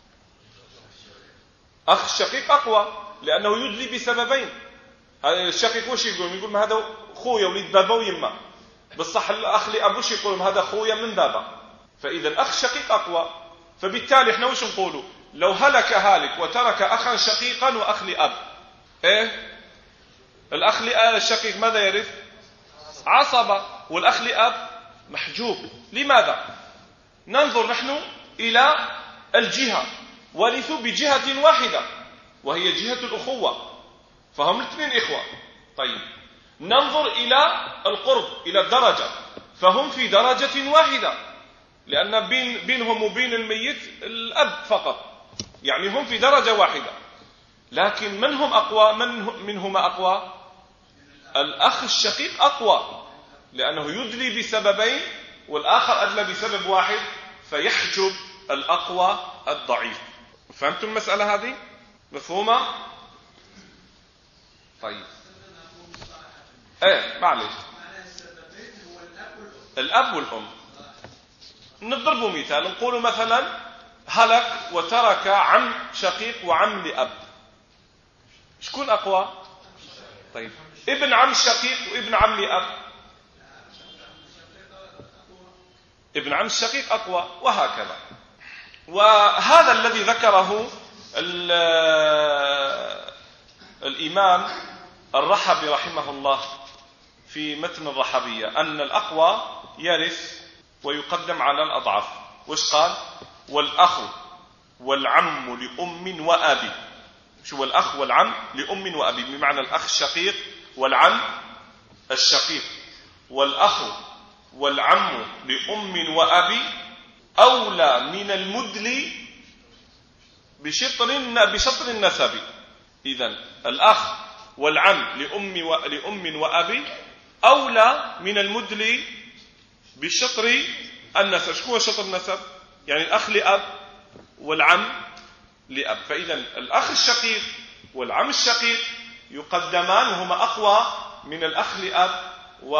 Speaker 1: أخ الشقيق أقوى لأنه يدلي بسببين. الشقيق وش يقول ما هذا خويا وليد بابا ويمه، بالصح الأخ لأب وش يقول هذا خويا من بابا. فإذا الأخ الشقيق أقوى، فبالتالي احنا وش نقوله؟ لو هلك هالك وترك أخا شقيقا وأخ لأب، إيه؟ الأخ الشقيق ماذا يرث؟ عصبة، والأخ لأب محجوب. لماذا؟ ننظر نحن إلى الجهة، ورثوا بجهة واحدة وهي جهة الأخوة، فهم الاثنين إخوة. طيب ننظر إلى القرب، إلى الدرجة، فهم في درجة واحدة لأن بينهم وبين الميت الأب فقط، يعني هم في درجة واحدة. لكن من هم أقوى؟ منهما أقوى؟ الأخ الشقيق أقوى لأنه يدلي بسببين، والآخر أدلى بسبب واحد، فيحجب الأقوى الضعيف. فهمتم المسألة هذه؟ مفهومة؟ طيب ايه معلش، الأب والأم. نضرب مثال، نقول مثلا هلك وترك عم شقيق وعم لأب، شكون أقوى؟ طيب ابن عم شقيق وابن عم لأب، ابن عم الشقيق أقوى، وهكذا. وهذا الذي ذكره الإمام الرحبي رحمه الله في متن الرحبية، أن الأقوى يرث ويقدم على الأضعف. وش قال؟ والأخ والعم لأم وأبي. شو الأخ والعم لأم وأبي؟ بمعنى الأخ الشقيق والعم الشقيق. والأخ والعم لأم وأبي أولى من المدلي بشطر النسب. إذن الأخ والعم لأم وأبي أولى من المدلي بشطر النسب. شو هو شطر النسب؟ يعني الأخ لأب والعم لأب. فإذا الأخ الشقيق والعم الشقيق يقدمان، وهما أقوى من الأخ لأب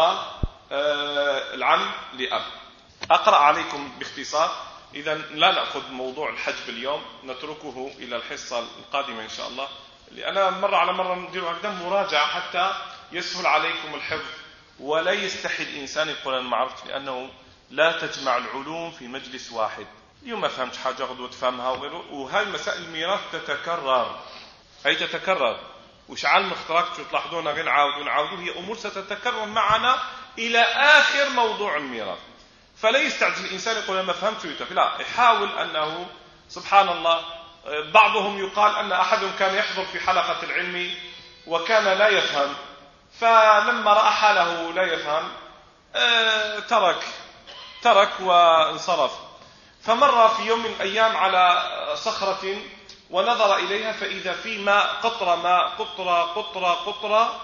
Speaker 1: والعم لأب. أقرأ عليكم باختصار. إذا لا نأخذ موضوع الحجب اليوم، نتركه إلى الحصة القادمة إن شاء الله، لأن مرة على مرة ندير قدام مراجعة حتى يسهل عليكم الحفظ، ولا يستحي الإنسان يقول أنا ما عرفت، لأنه لا تجمع العلوم في مجلس واحد. اليوم ما فهمت حاجة غدوة تفهمها وغيره. وهاي مسائل الميراث تتكرر، أي تتكرر، وشعال مخترقت تلاحظون غير نعاودوا، هي أمور ستتكرر معنا إلى آخر موضوع الميراث. فلا يستعجل الإنسان يقول أنا ما فهمت ويتفق، لا، يحاول أنه سبحان الله. بعضهم يقال أن أحدهم كان يحضر في حلقة العلم وكان لا يفهم، فلما رأى حاله لا يفهم ترك وانصرف. فمر في يوم من الأيام على صخرة ونظر إليها فإذا في ماء قطرة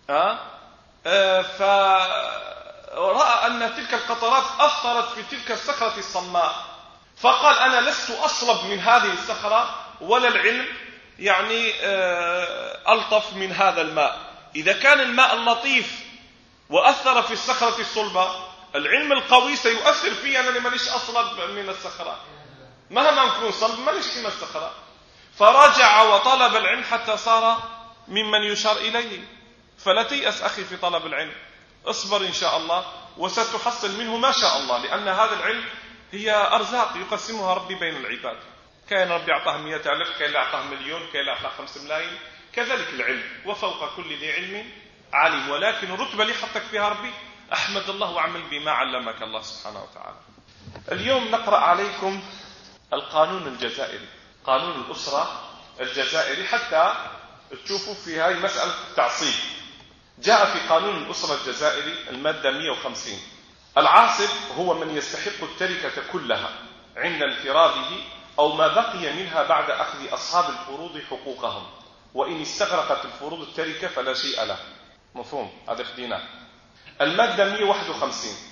Speaker 1: فرأى أن تلك القطرات أثرت في تلك الصخرة الصماء، فقال أنا لست أصلب من هذه الصخرة، ولا العلم يعني ألطف من هذا الماء. إذا كان الماء اللطيف وأثر في الصخرة الصلبة، العلم القوي سيؤثر في أنا ماليش أصلب من الصخرة، مهما نكون صلب ماليش كما الصخرة. فرجع وطلب العلم حتى صار ممن يشار إليه. فلا تيأس أخي في طلب العلم، اصبر إن شاء الله وستحصل منه ما شاء الله، لأن هذا العلم هي أرزاق يقسمها ربي بين العباد. كان ربي أعطاه 100,000، كان أعطاه 1,000,000، كان أعطاه 5 ملايين. كذلك العلم، وفوق كل ذي علم عليم. ولكن الرتبة اللي حطك فيها ربي أحمد الله وعمل بما علمك الله سبحانه وتعالى. اليوم نقرأ عليكم القانون الجزائري، قانون الأسرة الجزائري، حتى تشوفوا في هاي مسألة التعصيب. جاء في قانون الأسرة الجزائري المادة 150: العاصب هو من يستحق التركة كلها عند انفراده أو ما بقي منها بعد أخذ أصحاب الفروض حقوقهم، وإن استغرقت الفروض التركة فلا شيء له. مفهوم؟ هذا خديناه. المادة 151: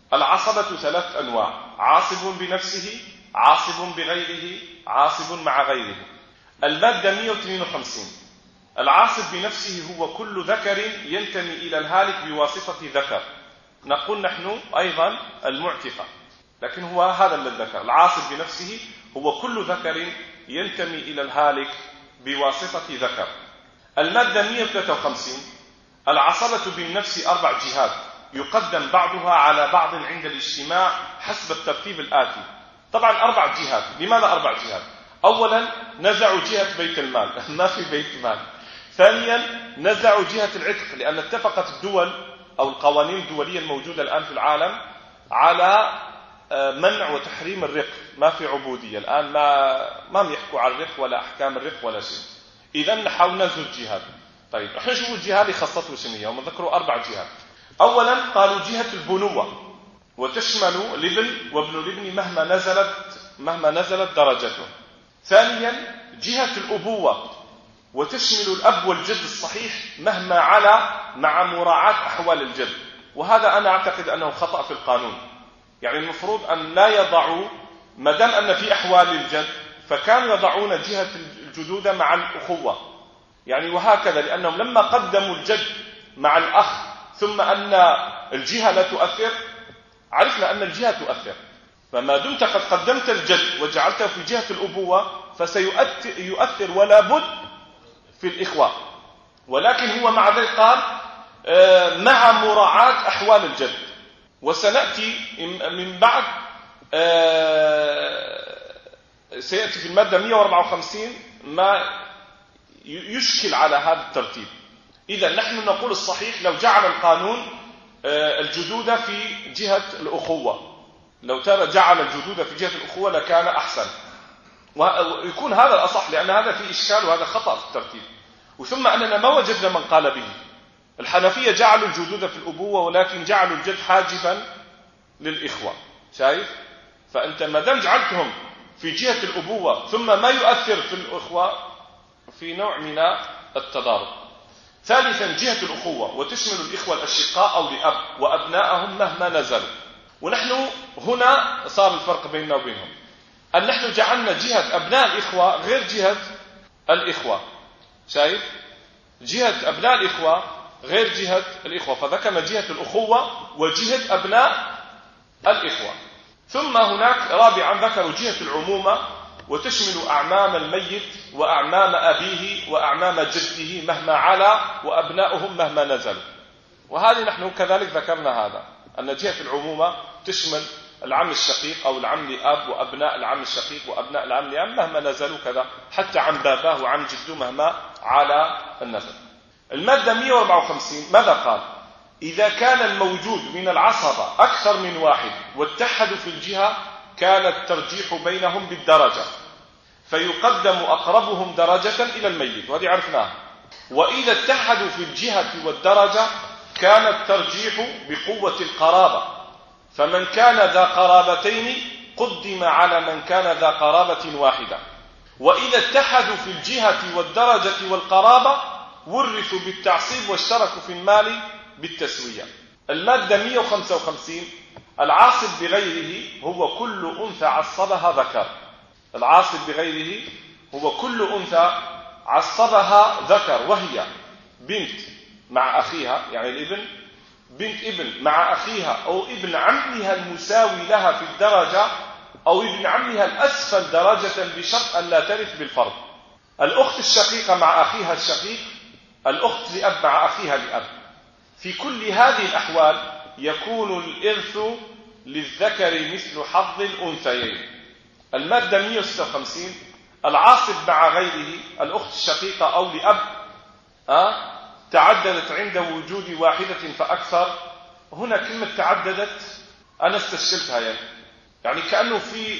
Speaker 1: العصبة 3 أنواع: عاصب بنفسه، عاصب بغيره، عاصب مع غيره. المادة 152. العاصب بنفسه هو كل ذكر ينتمي إلى الهالك بواسطة ذكر. نقول نحن أيضا المعتقة، لكن هو هذا الذكر. العاصب بنفسه هو كل ذكر ينتمي إلى الهالك بواسطة ذكر. المادة 153. العصبة بالنفس 4 جهات يقدم بعضها على بعض عند الاجتماع حسب الترتيب الآتي. طبعا 4 جهات. لماذا 4 جهات؟ أولا نزعوا جهة بيت المال، ما في بيت مال. ثانيا نزعوا جهة العتق، لأن اتفقت الدول أو القوانين الدولية الموجودة الآن في العالم على منع وتحريم الرق، ما في عبودية الآن، ما بيحكوا عن الرق ولا أحكام الرق ولا شيء. إذا نحاول نزل الجهات. طيب احنا شوفوا الجهة اللي خصته شنية، هم ذكروا 4 جهات. أولا قالوا جهة البنوة، وتشمل الابن وابن الابن مهما نزلت درجته. ثانيا جهة الأبوة، وتشمل الأب والجد الصحيح مهما علا مع مراعاة أحوال الجد. وهذا أنا أعتقد أنه خطأ في القانون. يعني المفروض أن لا يضعوا، ما دام أن في أحوال الجد فكانوا يضعون جهة الجدودة مع الأخوة، يعني وهكذا، لأنهم لما قدموا الجد مع الأخ ثم أن الجهة لا تؤثر، عرفنا أن الجهة تؤثر. فما دمت قد قدمت الجد وجعلته في جهة الأبوة فسيؤثر ولا بد في الإخوة. ولكن هو مع ذلك قال مع مراعاة أحوال الجد. وسنأتي من بعد سيأتي في المادة 154 ما يشكل على هذا الترتيب. إذا نحن نقول الصحيح لو جعل القانون الجدودة في جهة الأخوة، لو جعل الجدودة في جهة الأخوة لكان أحسن، ويكون هذا الأصح، لأن هذا فيه إشكال وهذا خطأ في الترتيب. وثم أننا ما وجدنا من قال به. الحنفية جعلوا الجدودة في الأبوة، ولكن جعلوا الجد حاجبا للإخوة. شايف؟ فأنت ما دام جعلتهم في جهة الأبوة ثم ما يؤثر في الإخوة، في نوع من التضارب. ثالثا جهة الأخوة، وتشمل الإخوة الأشقاء أو لأب وأبناءهم مهما نزلوا. ونحن هنا صار الفرق بيننا وبينهم، أن نحن جعلنا جهة أبناء الإخوة غير جهة الإخوة. شايف؟ جهة أبناء الإخوة غير جهة الإخوة، فذكرنا جهة الأخوة وجهة أبناء الإخوة. ثم هناك رابعا ذكروا جهة العمومة، وتشمل أعمام الميت وأعمام أبيه وأعمام جده مهما علا وأبناؤهم مهما نزلوا. وهذه نحن كذلك ذكرنا هذا، أن جهة العمومة تشمل العم الشقيق أو العم لأب وأبناء العم الشقيق وأبناء العم لأب مهما نزلوا كذا، حتى عن باباه وعن جده مهما على النزل. المادة 154 ماذا قال؟ إذا كان الموجود من العصبة أكثر من واحد واتحدوا في الجهة كان الترجيح بينهم بالدرجة، فيقدم أقربهم درجة إلى الميت، وهذه عرفناها. وإذا اتحدوا في الجهة والدرجة كان الترجيح بقوة القرابة، فمن كان ذا قرابتين قدم على من كان ذا قرابة واحدة. وإذا اتحدوا في الجهة والدرجة والقرابة ورثوا بالتعصيب واشتركوا في المال بالتسوية. المادة 155 العاصب بغيره هو كل أنثى عصبها ذكر. العاصب بغيره هو كل أنثى عصبها ذكر، وهي بنت مع أخيها، يعني الابن، بنت ابن مع أخيها، أو ابن عمها المساوي لها في الدرجة، أو ابن عمها الأسفل درجة بشرط أن لا ترث بالفرض. الأخت الشقيقة مع أخيها الشقيق، الأخت لأب مع أخيها لأب. في كل هذه الأحوال يكون الإرث للذكر مثل حظ الأنثيين. المادة 156 العاصب مع غيره، الأخت الشقيقة أو لأب تعددت عند وجود واحدة فأكثر. هنا كلمة تعددت أنا استشكلتها، يعني كأنه في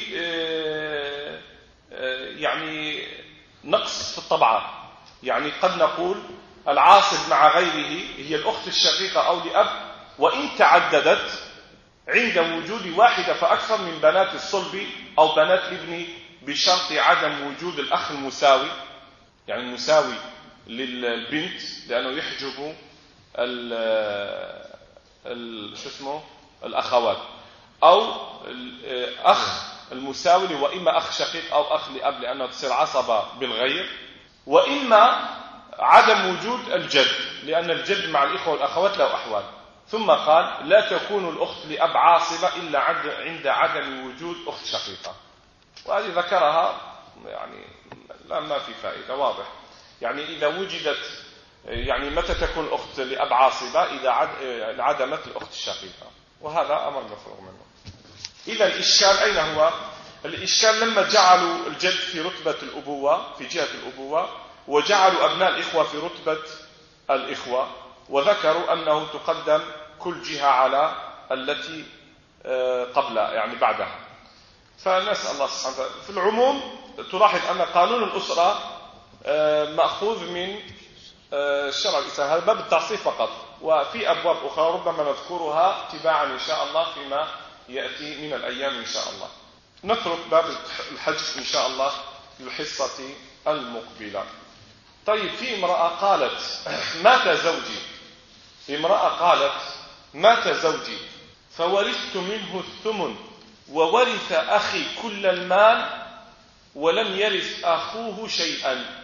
Speaker 1: يعني نقص في الطبعة. يعني قد نقول العاصب مع غيره هي الأخت الشقيقة أو لأب، وإن تعددت عند وجود واحدة فأكثر من بنات الصلب أو بنات الابن بشرط عدم وجود الأخ المساوي، يعني المساوي للبنت، لأنه يحجب الأخوات. أو أخ المساوي، وإما أخ شقيق أو أخ لأب لأنه تصير عصبة بالغير، وإما عدم وجود الجد لأن الجد مع الإخوة والأخوات له أحوال. ثم قال لا تكون الأخت لأب عاصبة إلا عند عدم وجود أخت شقيقة. وهذه ذكرها يعني لا ما في فائدة، واضح يعني إذا وجدت يعني متى تكون الأخت لأب عاصبة؟ إذا عدمت الأخت الشقيقة، وهذا أمر مفروغ منه. إذا الإشكال أين هو؟ الإشكال لما جعلوا الجد في رتبة الأبوة في جهة الأبوة، وجعلوا أبناء الإخوة في رتبة الإخوة، وذكروا أنه تقدم كل جهة على التي قبلها يعني بعدها. فنسأل الله سبحانه وتعالى. في العموم تلاحظ أن قانون الأسرة مأخوذ من الشرع الإسلامي، هذا باب التعصيب فقط، وفي أبواب أخرى ربما نذكرها تباعا إن شاء الله فيما يأتي من الأيام إن شاء الله. نترك باب الحج إن شاء الله للحصة المقبلة. طيب، في امرأة قالت مات زوجي، امرأة قالت مات زوجي فورثت منه الثمن وورث أخي كل المال ولم يرث أخوه شيئا.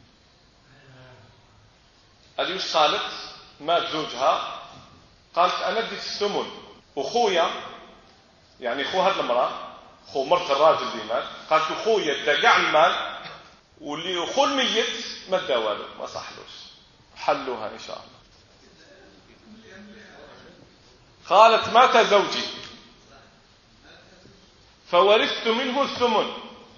Speaker 1: هذه وش قالت؟ مات زوجها، قالت أنا اديت الثمن، أخويا يعني أخو هذه المرأة، أخو مرت الراجل اللي مات، قالت أخويا ادى المال، واللي أخو الميت ما ادى والو، ما صحلوش، حلوها إن شاء الله. قالت مات زوجي فورثت منه الثمن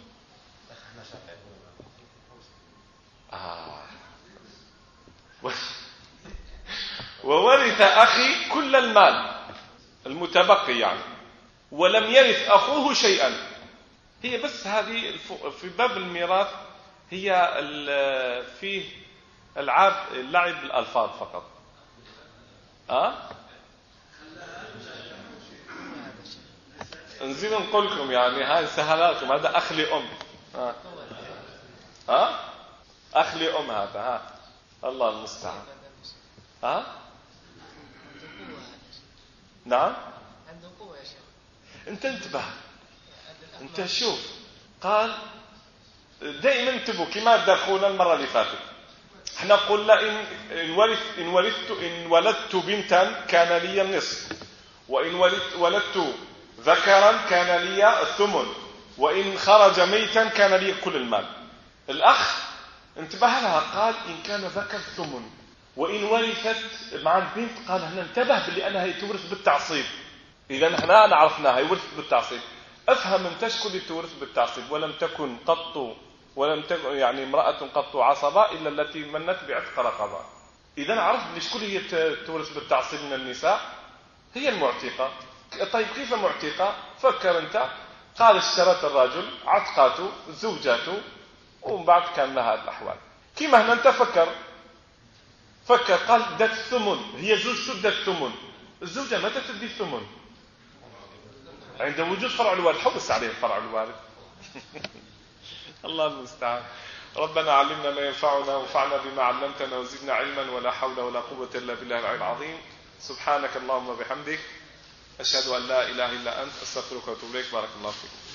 Speaker 1: وورث أخي كل المال المتبقي يعني، ولم يرث أخوه شيئا. هي بس هذه في باب الميراث هي فيه اللعب بالألفاظ فقط. نزيد نقول لكم يعني هاي سهلة لكم، هذا أخ لأم. أخ لأم هذا. الله المستعان. نعم،
Speaker 2: عنده قوة يا شيخ.
Speaker 1: انت انتبه، انت شوف، قال دائما انتبهوا كما دخلنا المرة اللي فاتت، احنا قلنا إن ولدت بنتا كان لي النصف، وإن ولدت ذكرا كان لي الثمن، وإن خرج ميتا كان لي كل المال. الأخ انتبه لها، قال إن كان ذكر الثمن، وإن ورثت مع البنت قال هنا انتبه لأنها تورث بالتعصيب. إذا نحن عرفناها يورث بالتعصيب. أفهم أنت شكون اللي تورث بالتعصيب، ولم تكن يعني امرأة قط عصبة إلا التي منت بعتق رقبة. إذا عرفت لشكون هي تورث بالتعصيب من النساء، هي المعتقة. طيب كيف معتقة؟ فكر أنت، قال اشترت الرجل عتقاته زوجاته ومن بعد كان لها هذه الأحوال. كما هنا أنت فكر قال دات الثمن، هي زوجته دات الثمن، الزوجة متى تدي الثمن؟ عند وجود فرع الوارث. حبس عليه فرع الوارث. الله المستعان. ربنا علمنا ما ينفعنا وانفعنا بما علمتنا وزدنا علما، ولا حول ولا قوة إلا بالله العلي العظيم. سبحانك اللهم وبحمدك، أشهد أن لا إله إلا أنت، أستغفرك وأتوب إليك. بارك الله فيك.